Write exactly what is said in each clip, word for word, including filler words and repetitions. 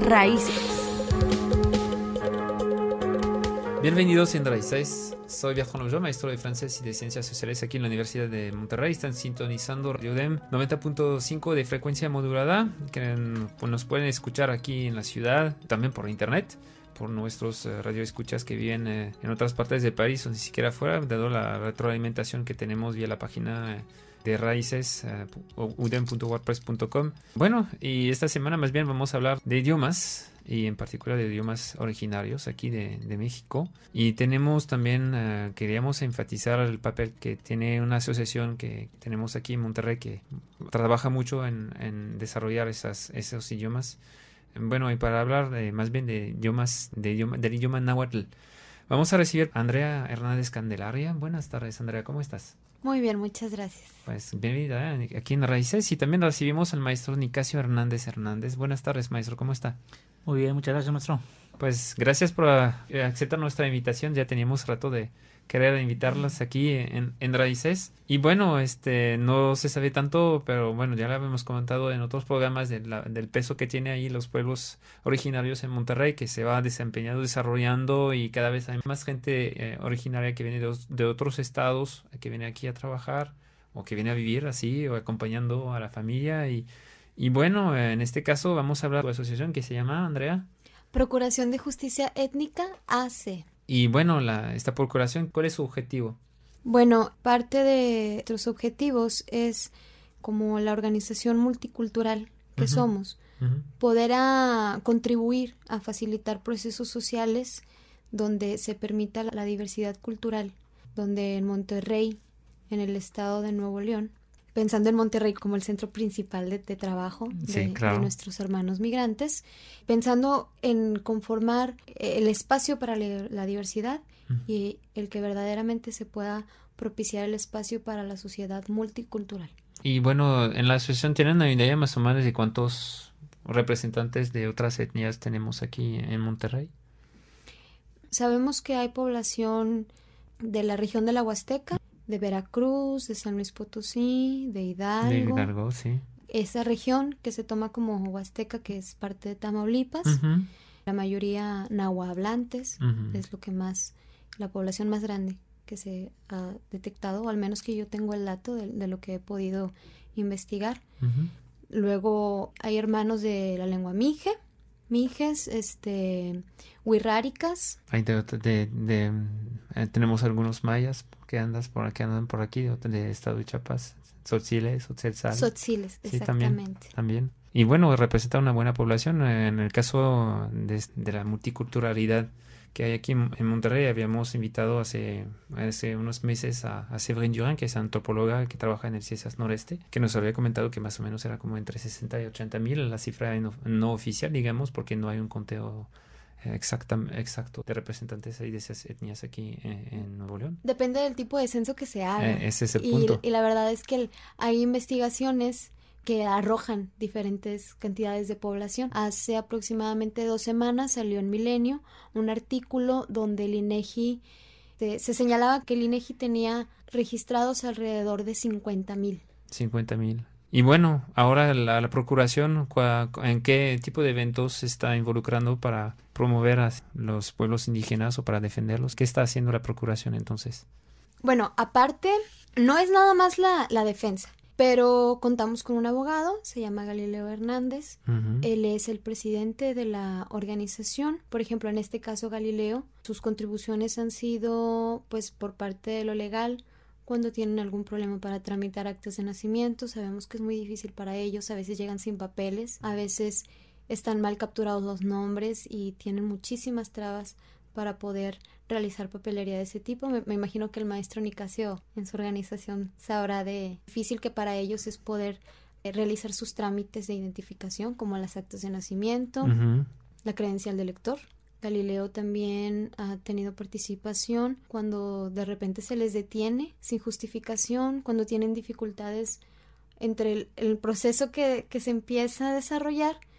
Raíces. Bienvenidos en Raíces. Soy Bertrand Longeau, maestro de francés y de ciencias sociales aquí en la Universidad de Monterrey. Están sintonizando Radio UDEM noventa punto cinco de frecuencia modulada, que nos pueden escuchar aquí en la ciudad, también por internet, por nuestros uh, radioescuchas que viven uh, en otras partes del país o ni siquiera fuera, dado la retroalimentación que tenemos vía la página uh, de Raíces, uh, udem punto wordpress punto com. Bueno, y esta semana más bien vamos a hablar de idiomas, y en particular de idiomas originarios aquí de, de México. Y tenemos también, uh, queríamos enfatizar el papel que tiene una asociación que tenemos aquí en Monterrey que trabaja mucho en, en desarrollar esas, esos idiomas. Bueno, y para hablar de, más bien de idiomas, de idioma, del idioma náhuatl, vamos a recibir a Andrea Hernández Candelaria. Buenas tardes, Andrea, ¿cómo estás? Muy bien, muchas gracias. Pues bienvenida ¿eh? aquí en Raíces. Y también recibimos al maestro Nicasio Hernández Hernández. Buenas tardes, maestro, ¿cómo está? Muy bien, muchas gracias, maestro. Pues gracias por uh, aceptar nuestra invitación. Ya teníamos rato de querer invitarlas aquí en, en Raíces. Y bueno, este no se sabe tanto, pero bueno, ya lo habíamos comentado en otros programas de la, del peso que tiene ahí los pueblos originarios en Monterrey, que se va desempeñando, desarrollando, y cada vez hay más gente eh, originaria que viene de, de otros estados, que viene aquí a trabajar o que viene a vivir así, o acompañando a la familia. Y, y bueno, en este caso vamos a hablar de la asociación que se llama, Andrea, Procuración de Justicia Étnica, A C. Y bueno, la, esta procuración, ¿cuál es su objetivo? Bueno, parte de nuestros objetivos es, como la organización multicultural que uh-huh. somos, uh-huh. poder a contribuir a facilitar procesos sociales donde se permita la diversidad cultural, donde en Monterrey, en el estado de Nuevo León, pensando en Monterrey como el centro principal de, de trabajo de, sí, claro. de nuestros hermanos migrantes, pensando en conformar el espacio para la, la diversidad uh-huh. y el que verdaderamente se pueda propiciar el espacio para la sociedad multicultural. Y bueno, en la asociación tienen una idea más o menos de cuántos representantes de otras etnias tenemos aquí en Monterrey. Sabemos que hay población de la región de la Huasteca, de Veracruz, de San Luis Potosí, de Hidalgo. De Hidalgo, sí. Esa región que se toma como Huasteca, que es parte de Tamaulipas. Uh-huh. La mayoría nahuahablantes, uh-huh. es lo que más, la población más grande que se ha detectado, o al menos que yo tengo el dato de, de lo que he podido investigar. Uh-huh. Luego hay hermanos de la lengua mije, mijes, este, huirráricas. Hay de, de, de, eh, tenemos algunos mayas que andas por aquí, andan por aquí, de, de estado de Chiapas, tzotziles, tzotzelzal. Tzotziles, sí, exactamente. También, también. Y bueno, representa una buena población. En el caso de, de la multiculturalidad que hay aquí en, en Monterrey, habíamos invitado hace, hace unos meses a, a Séverine Durán, que es antropóloga que trabaja en el CIESAS Noreste, que nos había comentado que más o menos era como entre sesenta y ochenta mil la cifra no, no oficial, digamos, porque no hay un conteo Exacta, exacto de representantes ahí de esas etnias aquí en, en Nuevo León. Depende del tipo de censo que se haga. Eh, ese es el y, punto. Y la verdad es que el, hay investigaciones que arrojan diferentes cantidades de población. Hace aproximadamente dos semanas salió en Milenio un artículo donde el INEGI se, se señalaba que el INEGI tenía registrados alrededor de cincuenta mil. cincuenta mil. Y bueno, ahora la, la Procuración, ¿en qué tipo de eventos se está involucrando para promover a los pueblos indígenas o para defenderlos? ¿Qué está haciendo la Procuración entonces? Bueno, aparte, no es nada más la, la defensa, pero contamos con un abogado, se llama Galileo Hernández. Uh-huh. Él es el presidente de la organización. Por ejemplo, en este caso, Galileo, sus contribuciones han sido, pues, por parte de lo legal, cuando tienen algún problema para tramitar actas de nacimiento. Sabemos que es muy difícil para ellos, a veces llegan sin papeles, a veces están mal capturados los nombres y tienen muchísimas trabas para poder realizar papelería de ese tipo. Me, me imagino que el maestro Nicasio en su organización sabrá de difícil que para ellos es poder eh, realizar sus trámites de identificación, como las actas de nacimiento, uh-huh. la credencial de lector. Galileo también ha tenido participación cuando de repente se les detiene sin justificación, cuando tienen dificultades entre el, el proceso que, que se empieza a desarrollar.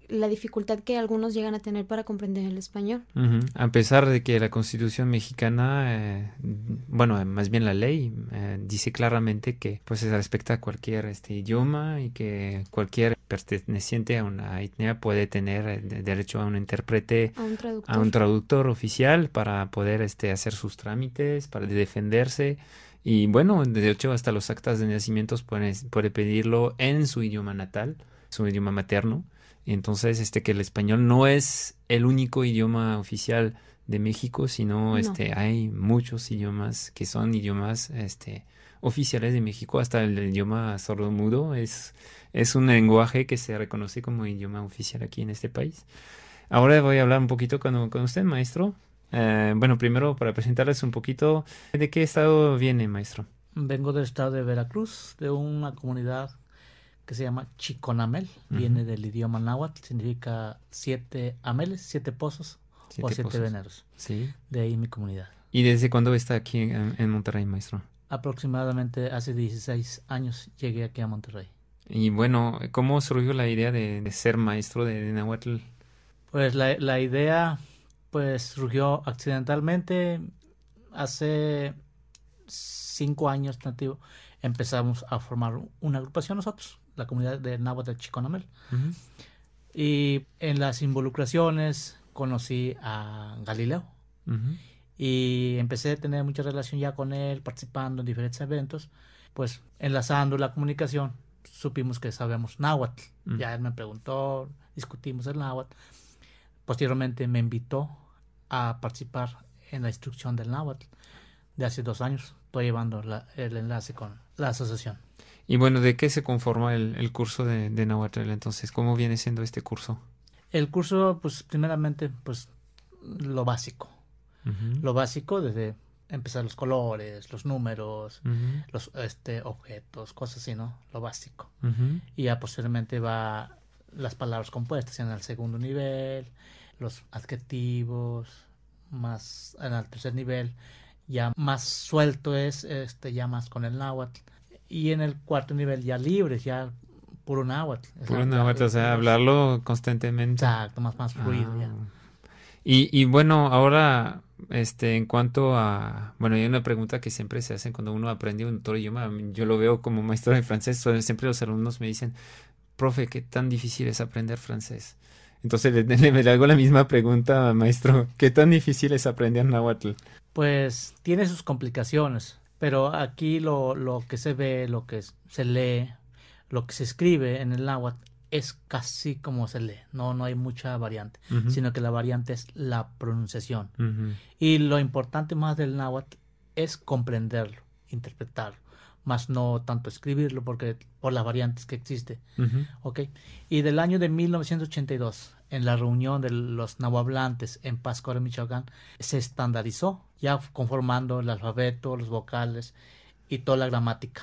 la dificultad que algunos llegan a tener para comprender el español. Uh-huh. A pesar de que la Constitución mexicana, eh, bueno, más bien la ley, eh, dice claramente que pues se respeta cualquier este idioma y que cualquier perteneciente a una etnia puede tener eh, derecho a un intérprete, a un traductor, a un traductor oficial para poder este hacer sus trámites, para defenderse. Y bueno, de hecho hasta los actas de nacimientos puede, puede pedirlo en su idioma natal, su idioma materno. Entonces, este que el español no es el único idioma oficial de México, sino no. este hay muchos idiomas que son idiomas este oficiales de México. Hasta el idioma sordomudo es, es un lenguaje que se reconoce como idioma oficial aquí en este país. Ahora voy a hablar un poquito con, con usted, maestro. Eh, bueno, primero para presentarles un poquito, ¿de qué estado viene, maestro? Vengo del estado de Veracruz, de una comunidad que se llama Chiconamel, uh-huh. Viene del idioma náhuatl, significa siete ameles, siete pozos siete o siete pozos. Veneros. Sí. De ahí mi comunidad. ¿Y desde cuándo está aquí en, en Monterrey, maestro? Aproximadamente hace dieciséis años llegué aquí a Monterrey. Y bueno, ¿cómo surgió la idea de, de ser maestro de, de náhuatl? Pues la, la idea pues surgió accidentalmente. Hace cinco años nativo empezamos a formar una agrupación nosotros, la comunidad de náhuatl de Chiconamel. Uh-huh. Y en las involucraciones conocí a Galileo. Uh-huh. Y empecé a tener mucha relación ya con él, participando en diferentes eventos. Pues enlazando la comunicación, supimos que sabemos náhuatl. Uh-huh. Ya él me preguntó, discutimos el náhuatl. Posteriormente me invitó a participar en la instrucción del náhuatl. De hace dos años estoy llevando la, el enlace con la asociación. Y bueno, ¿de qué se conforma el, el curso de, de náhuatl entonces? ¿Cómo viene siendo este curso? El curso, pues primeramente, pues lo básico. Uh-huh. Lo básico desde empezar los colores, los números, uh-huh. los este objetos, cosas así, ¿no? Lo básico. Uh-huh. Y ya posteriormente va las palabras compuestas en el segundo nivel, los adjetivos, más en el tercer nivel, ya más suelto es, este ya más con el náhuatl. Y en el cuarto nivel ya libres, ya puro náhuatl. Puro náhuatl, o sea, hablarlo constantemente. Exacto, más, más fluido ah. ya. Y, y bueno, ahora, este, en cuanto a... Bueno, hay una pregunta que siempre se hace cuando uno aprende un otro idioma. Yo lo veo como maestro de francés. Siempre los alumnos me dicen, profe, ¿qué tan difícil es aprender francés? Entonces le, le, le hago la misma pregunta, maestro. ¿Qué tan difícil es aprender náhuatl? Pues tiene sus complicaciones, pero aquí lo, lo que se ve, lo que se lee, lo que se escribe en el náhuatl es casi como se lee. No, no hay mucha variante, uh-huh. sino que la variante es la pronunciación. Uh-huh. Y lo importante más del náhuatl es comprenderlo, interpretarlo, más no tanto escribirlo porque por las variantes que existe. Uh-huh. ¿Okay? Y del año de mil novecientos ochenta y dos, en la reunión de los nahuablantes en Pátzcuaro, Michoacán, se estandarizó, ya conformando el alfabeto, los vocales y toda la gramática.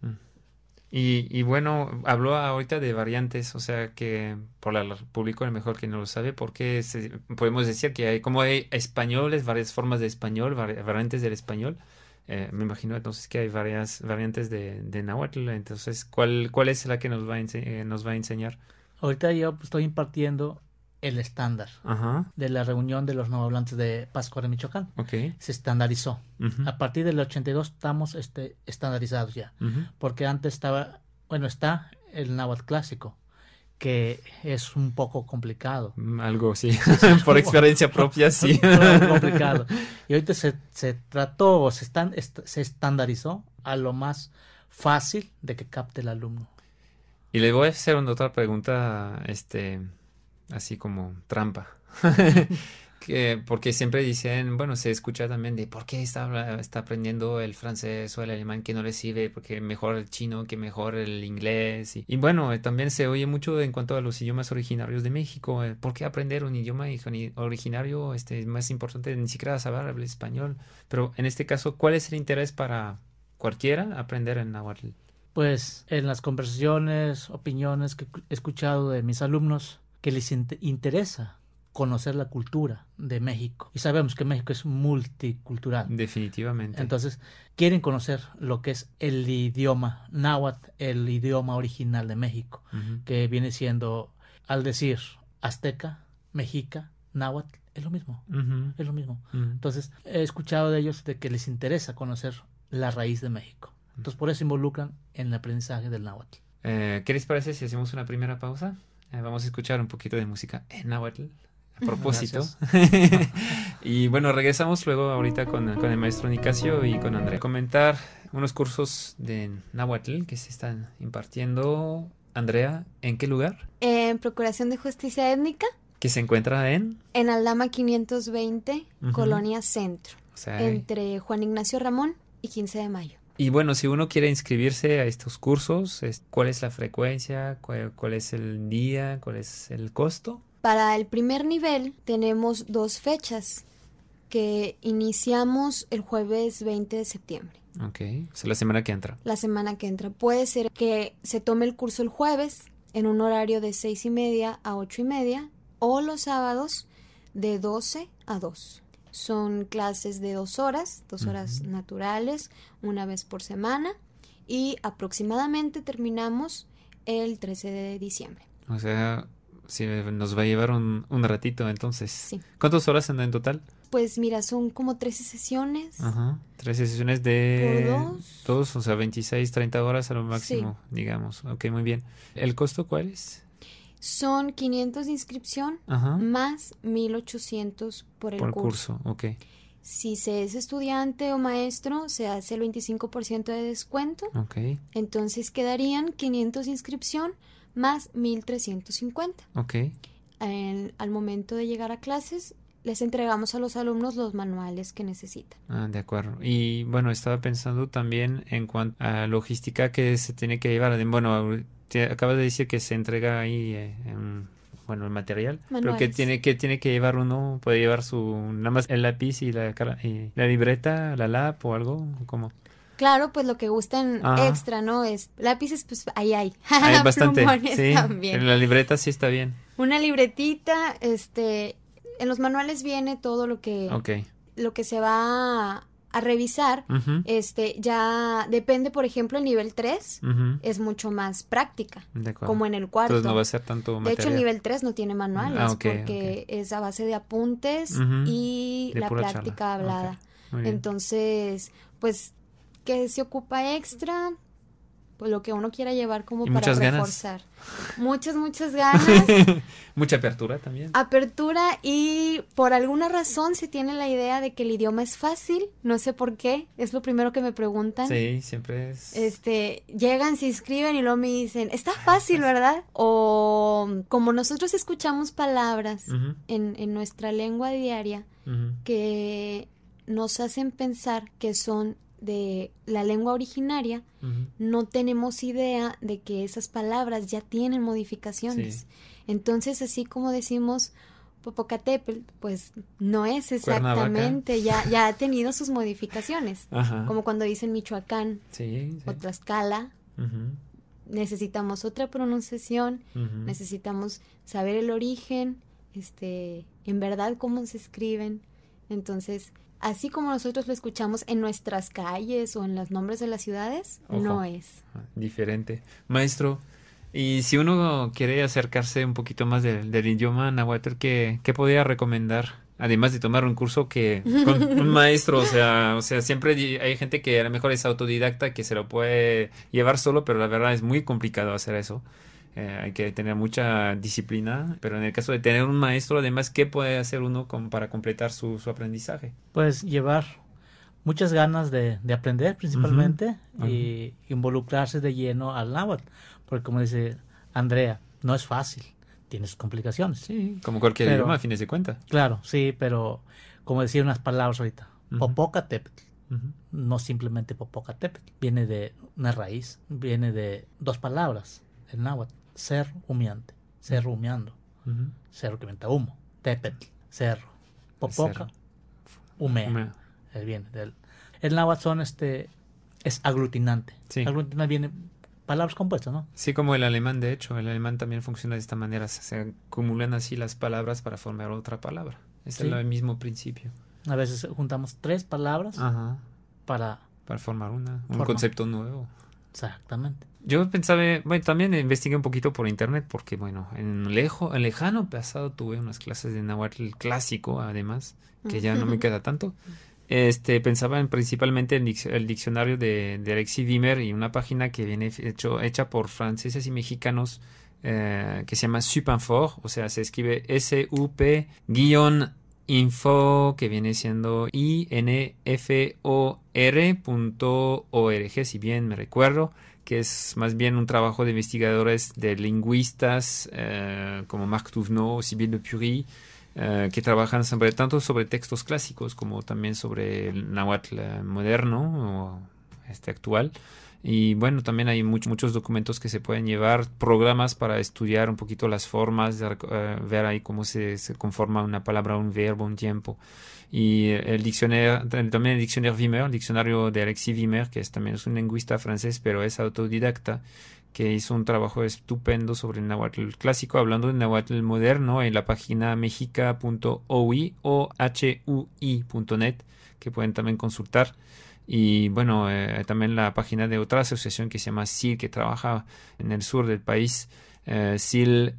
Y, y bueno, habló ahorita de variantes, o sea que por el público a lo mejor que no lo sabe, porque se, podemos decir que hay como hay españoles, varias formas de español, vari, variantes del español. Eh, me imagino entonces que hay varias variantes de, de náhuatl. Entonces, ¿cuál, cuál es la que nos va, a ense- eh, nos va a enseñar? Ahorita yo estoy impartiendo el estándar uh-huh. de la reunión de los nahuablantes de Pátzcuaro, Michoacán. Okay. Se estandarizó. Uh-huh. A partir del ochenta y dos estamos este, estandarizados ya. Uh-huh. Porque antes estaba, bueno, está el náhuatl clásico, que es un poco complicado. Algo, sí. Por experiencia propia, sí. complicado. Y ahorita se, se trató, se, están, est- se estandarizó a lo más fácil de que capte el alumno. Y le voy a hacer una otra pregunta, este, así como trampa. que porque siempre dicen, bueno, se escucha también de por qué está, está aprendiendo el francés o el alemán que no le sirve, porque mejor el chino que mejor el inglés. Y, y bueno, también se oye mucho en cuanto a los idiomas originarios de México. ¿Por qué aprender un idioma originario? Este, es más importante ni siquiera saber el español. Pero en este caso, ¿cuál es el interés para cualquiera aprender el náhuatl? Pues en las conversaciones, opiniones que he escuchado de mis alumnos, que les in- interesa conocer la cultura de México. Y sabemos que México es multicultural. Definitivamente. Entonces, quieren conocer lo que es el idioma náhuatl, el idioma original de México, uh-huh. que viene siendo, al decir azteca, mexica, náhuatl, es lo mismo, uh-huh. es lo mismo. Uh-huh. Entonces, he escuchado de ellos de que les interesa conocer la raíz de México. Entonces, por eso involucran en el aprendizaje del náhuatl. Eh, ¿Qué les parece si hacemos una primera pausa? Eh, vamos a escuchar un poquito de música en náhuatl. A propósito. Y bueno, regresamos luego ahorita con, con el maestro Nicasio y con Andrea. Comentar unos cursos de náhuatl que se están impartiendo. Andrea, ¿en qué lugar? En Procuración de Justicia Étnica. Que se encuentra en... En Aldama quinientos veinte, uh-huh. Colonia Centro. O sea, entre Juan Ignacio Ramón y quince de mayo. Y bueno, si uno quiere inscribirse a estos cursos, ¿cuál es la frecuencia? ¿Cuál, cuál es el día? ¿Cuál es el costo? Para el primer nivel tenemos dos fechas que iniciamos el jueves veinte de septiembre. Ok, o sea, la semana que entra. La semana que entra. Puede ser que se tome el curso el jueves en un horario de seis y media a ocho y media o los sábados de doce a dos. Son clases de dos horas, dos horas uh-huh. naturales, una vez por semana y aproximadamente terminamos el trece de diciembre. O sea... Sí, nos va a llevar un, un ratito, entonces. Sí. ¿Cuántas horas andan en total? Pues mira, son como trece sesiones. Ajá, trece sesiones de... Por dos. Dos, o sea, veintiséis, treinta horas a lo máximo, sí. digamos. Ok, muy bien. ¿El costo cuál es? Son quinientos de inscripción, Ajá. más mil ochocientos por el por curso. Por curso, ok. Si se es estudiante o maestro, se hace el veinticinco por ciento de descuento. Ok. Entonces quedarían quinientos de inscripción, más mil trescientos cincuenta. Ok. En, al momento de llegar a clases, les entregamos a los alumnos los manuales que necesitan. Ah, de acuerdo. Y bueno, estaba pensando también en cuanto a logística que se tiene que llevar. Bueno, te acabas de decir que se entrega ahí eh, en, bueno, el material. Manuales. Pero que tiene que tiene que llevar uno, puede llevar su nada más el lápiz y la, y la libreta, la lap o algo, ¿cómo? Claro, pues lo que gusten Ajá. extra, ¿no? Es lápices, pues ahí hay. Hay bastante, Plumones sí. También. En la libreta sí está bien. Una libretita, este, en los manuales viene todo lo que, okay. lo que se va a, a revisar. Uh-huh. Este, ya depende, por ejemplo, el nivel tres uh-huh. es mucho más práctica, de acuerdo. Como en el cuarto. Entonces no va a ser tanto material. De hecho, el nivel tres no tiene manuales ah, okay, porque okay. es a base de apuntes uh-huh. y de la práctica charla. hablada. Okay. Entonces, pues, ¿qué se ocupa extra? Pues lo que uno quiera llevar como y para muchas reforzar. Ganas. Muchas, muchas ganas. Mucha apertura también. Apertura y por alguna razón se tiene la idea de que el idioma es fácil. No sé por qué. Es lo primero que me preguntan. Sí, siempre es. Este, llegan, se inscriben y luego me dicen, está fácil, ¿verdad? O como nosotros escuchamos palabras uh-huh. en, en nuestra lengua diaria uh-huh. que nos hacen pensar que son de la lengua originaria, uh-huh. no tenemos idea de que esas palabras ya tienen modificaciones. Sí. Entonces, así como decimos Popocatépetl, pues no es exactamente, ya, ya ha tenido sus modificaciones. Ajá. Como cuando dicen Michoacán sí, sí. o Tlaxcala, uh-huh. necesitamos otra pronunciación, uh-huh. necesitamos saber el origen, este, en verdad cómo se escriben. Entonces, así como nosotros lo escuchamos en nuestras calles o en los nombres de las ciudades, Ojo. No es. Diferente. Maestro, y si uno quiere acercarse un poquito más del, del idioma náhuatl, ¿qué, qué podría recomendar? Además de tomar un curso que con un maestro, o sea, o sea, siempre hay gente que a lo mejor es autodidacta, que se lo puede llevar solo, pero la verdad es muy complicado hacer eso. Eh, hay que tener mucha disciplina, pero en el caso de tener un maestro, además, ¿qué puede hacer uno como para completar su, su aprendizaje? Pues llevar muchas ganas de, de aprender principalmente uh-huh. y uh-huh. involucrarse de lleno al náhuatl, porque como dice Andrea, no es fácil, tiene sus complicaciones. Sí, como cualquier pero, idioma a fines de cuentas. Claro, sí, pero como decía unas palabras ahorita, uh-huh. Popocatépetl, uh-huh. no simplemente Popocatépetl, viene de una raíz, viene de dos palabras, el náhuatl. Ser humeante, ser humeando, uh-huh. cerro que venta humo, tepetl, cerro, popoca, humea, humea. El viene del, el náhuatl son este, es aglutinante, sí. Aglutinante viene, palabras compuestas, ¿no? Sí, como el alemán, de hecho, el alemán también funciona de esta manera, se acumulan así las palabras para formar otra palabra, es sí. el mismo principio. A veces juntamos tres palabras Ajá. para... Para formar una, un formar. concepto nuevo. Exactamente. Yo pensaba, bueno, también investigué un poquito por internet porque, bueno, en, lejo, en lejano pasado tuve unas clases de náhuatl clásico, además, que ya no me queda tanto. Este, pensaba en, principalmente en dic- el diccionario de, de Alexis Wimmer y una página que viene hecho, hecha por franceses y mexicanos eh, que se llama Supinfort, o sea, se escribe S U P info, que viene siendo I N F O R punto org, si bien me recuerdo, que es más bien un trabajo de investigadores, de lingüistas eh, como Marc Touvenot o Sybille de Pury, eh, que trabajan sobre, tanto sobre textos clásicos como también sobre el náhuatl moderno o este actual. Y bueno, también hay much, muchos documentos que se pueden llevar, programas para estudiar un poquito las formas, de, uh, ver ahí cómo se, se conforma una palabra, un verbo, un tiempo. Y el diccionario, también el diccionario Wimmer, el diccionario de Alexis Wimmer, que es, también es un lingüista francés, pero es autodidacta, que hizo un trabajo estupendo sobre el náhuatl clásico, hablando del náhuatl moderno en la página mexica punto o i o h u i punto net, que pueden también consultar. Y bueno, eh, también la página de otra asociación que se llama S I L, que trabaja en el sur del país, eh, sil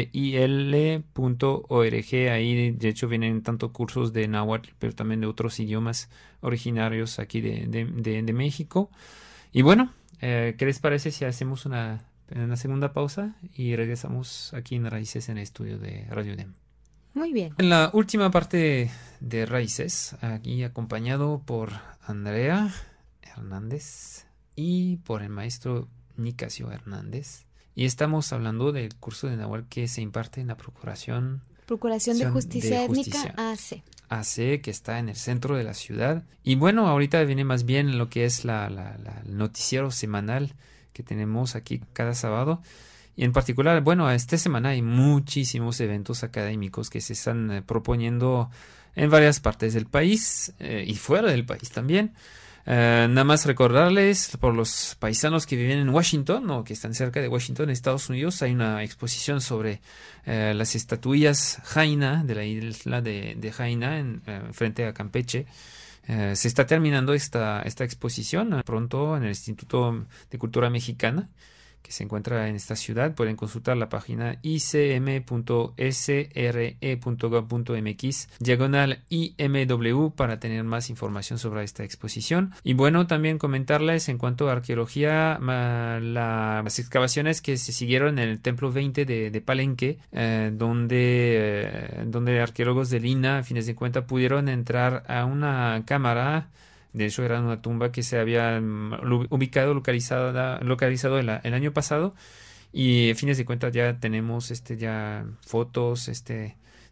punto org. Ahí de hecho vienen tanto cursos de náhuatl, pero también de otros idiomas originarios aquí de, de, de, de México. Y bueno, eh, ¿qué les parece si hacemos una, una segunda pausa y regresamos aquí en Raíces en el estudio de Radio UDEM? Muy bien. En la última parte de Raíces, aquí acompañado por Andrea Hernández y por el maestro Nicasio Hernández. Y estamos hablando del curso de náhuatl que se imparte en la Procuración, Procuración de Justicia, de Étnica, Justicia A C. A C, que está en el centro de la ciudad. Y bueno, ahorita viene más bien lo que es la, la, la, el noticiero semanal que tenemos aquí cada sábado. Y en particular, bueno, esta semana hay muchísimos eventos académicos que se están eh, proponiendo en varias partes del país eh, y fuera del país también. Eh, nada más recordarles, por los paisanos que viven en Washington o que están cerca de Washington, Estados Unidos, hay una exposición sobre eh, las estatuillas Jaina, de la isla de, de Jaina, en, eh, frente a Campeche. Eh, se está terminando esta, esta exposición eh, pronto en el Instituto de Cultura Mexicana, que se encuentra en esta ciudad. Pueden consultar la página i c m punto s r e punto gov punto m x diagonal I M W para tener más información sobre esta exposición. Y bueno, también comentarles en cuanto a arqueología, ma, la, las excavaciones que se siguieron en el templo veinte de, de Palenque, eh, donde, eh, donde arqueólogos del I N A, a fines de cuentas, pudieron entrar a una cámara. De hecho, era una tumba que se había ubicado, localizada, localizado el, el año pasado. Y a fines de cuentas ya tenemos este, ya fotos, este,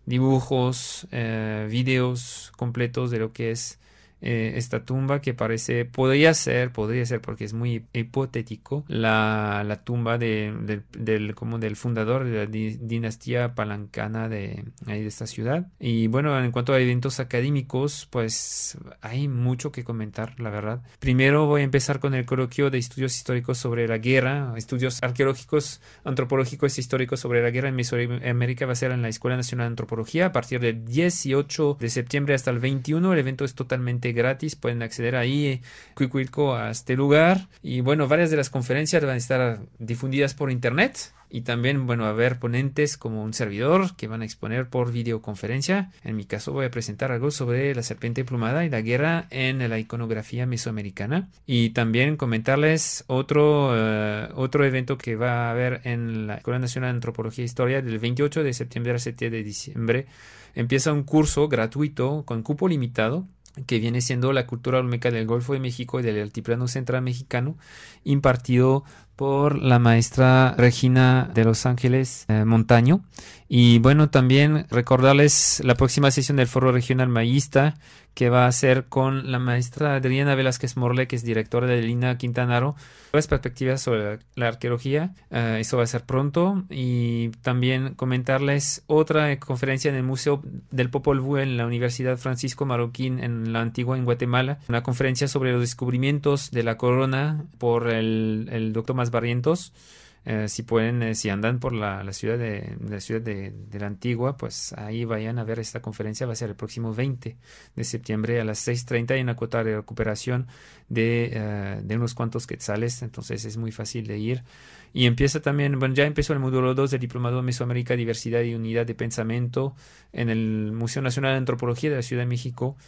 dibujos, eh, videos completos de lo que es eh, esta tumba, que parece, podría ser, podría ser porque es muy hipotético, la, la tumba de, de, del, como del fundador de la di, dinastía palancana de, ahí de esta ciudad. Y bueno, en cuanto a eventos académicos, pues hay mucho que comentar, la verdad. Primero voy a empezar con el coloquio de estudios históricos sobre la guerra, estudios arqueológicos, antropológicos e históricos sobre la guerra en Mesoamérica. Va a ser en la Escuela Nacional de Antropología a partir del dieciocho de septiembre hasta el veintiuno. El evento es totalmente gratis, pueden acceder ahí, Cuicuilco, a este lugar. Y bueno, varias de las conferencias van a estar difundidas por internet. Y también, bueno, va a haber ponentes como un servidor que van a exponer por videoconferencia. En mi caso voy a presentar algo sobre la serpiente plumada y la guerra en la iconografía mesoamericana. Y también comentarles otro, uh, otro evento que va a haber en la Escuela Nacional de Antropología e Historia del veintiocho de septiembre al siete de diciembre. Empieza un curso gratuito con cupo limitado, que viene siendo la cultura olmeca del Golfo de México y del Altiplano Central Mexicano, impartido por la maestra Regina de Los Ángeles eh, Montaño. Y bueno, también recordarles la próxima sesión del Foro Regional Mayista, que va a ser con la maestra Adriana Velázquez Morle, que es directora de I N A Quintana Roo. Las perspectivas sobre la arqueología, uh, eso va a ser pronto. Y también comentarles otra conferencia en el Museo del Popol Vuh en la Universidad Francisco Marroquín en la Antigua, en Guatemala. Una conferencia sobre los descubrimientos de la corona por el, el doctor Mas Barrientos. Eh, si pueden, eh, si andan por la, la ciudad, de, la, ciudad de, de la Antigua, pues ahí vayan a ver esta conferencia. Va a ser el próximo veinte de septiembre a las seis treinta. Hay una cuota de recuperación de, uh, de unos cuantos quetzales, entonces es muy fácil de ir. Y empieza también, bueno, ya empezó el módulo dos del Diplomado Mesoamérica, Diversidad y Unidad de Pensamiento en el Museo Nacional de Antropología de la Ciudad de México.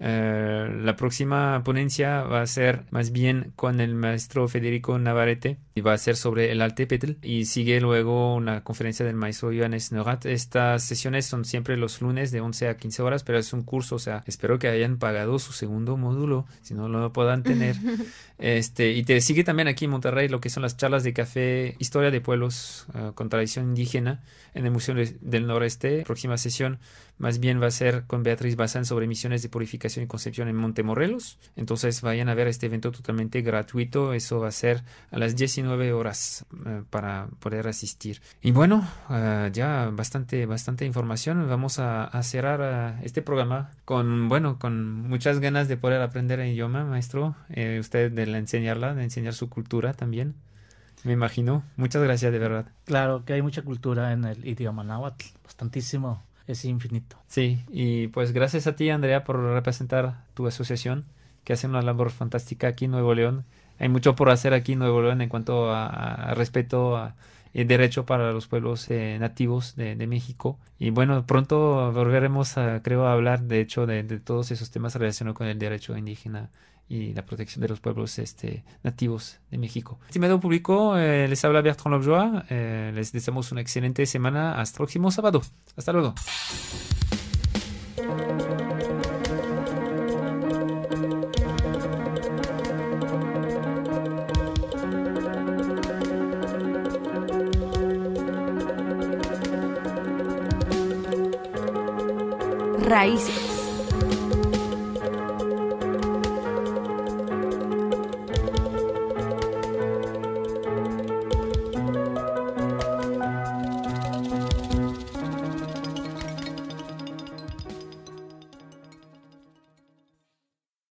Uh, la próxima ponencia va a ser más bien con el maestro Federico Navarrete y va a ser sobre el Altepetl, y sigue luego una conferencia del maestro Johannes Neurath. Estas sesiones son siempre los lunes de once a quince horas, pero es un curso, o sea, espero que hayan pagado su segundo módulo, si no lo puedan tener. Este, y te sigue también aquí en Monterrey lo que son las charlas de café, historia de pueblos uh, con tradición indígena en el Museo de, del Noreste. La próxima sesión más bien va a ser con Beatriz Bazán sobre misiones de purificación y concepción en Montemorelos. Entonces vayan a ver este evento totalmente gratuito. Eso va a ser a las diecinueve horas uh, para poder asistir. Y bueno, uh, ya bastante, bastante información. Vamos a, a cerrar uh, este programa con, bueno, con muchas ganas de poder aprender el idioma, maestro. Eh, usted de la enseñarla, de enseñar su cultura también, me imagino. Muchas gracias, de verdad. Claro que hay mucha cultura en el idioma náhuatl, bastantísimo, es infinito. Sí, y pues gracias a ti, Andrea, por representar tu asociación, que hace una labor fantástica aquí en Nuevo León. Hay mucho por hacer aquí en Nuevo León en cuanto a, a respeto a el derecho para los pueblos eh, nativos de, de México. Y bueno, pronto volveremos a, creo, a hablar, de hecho, de, de todos esos temas relacionados con el derecho indígena y la protección de los pueblos este, nativos de México. Estimado público, eh, les habla Bertrand Lobjoa. Eh, les deseamos una excelente semana. Hasta el próximo sábado. Hasta luego. Raíces.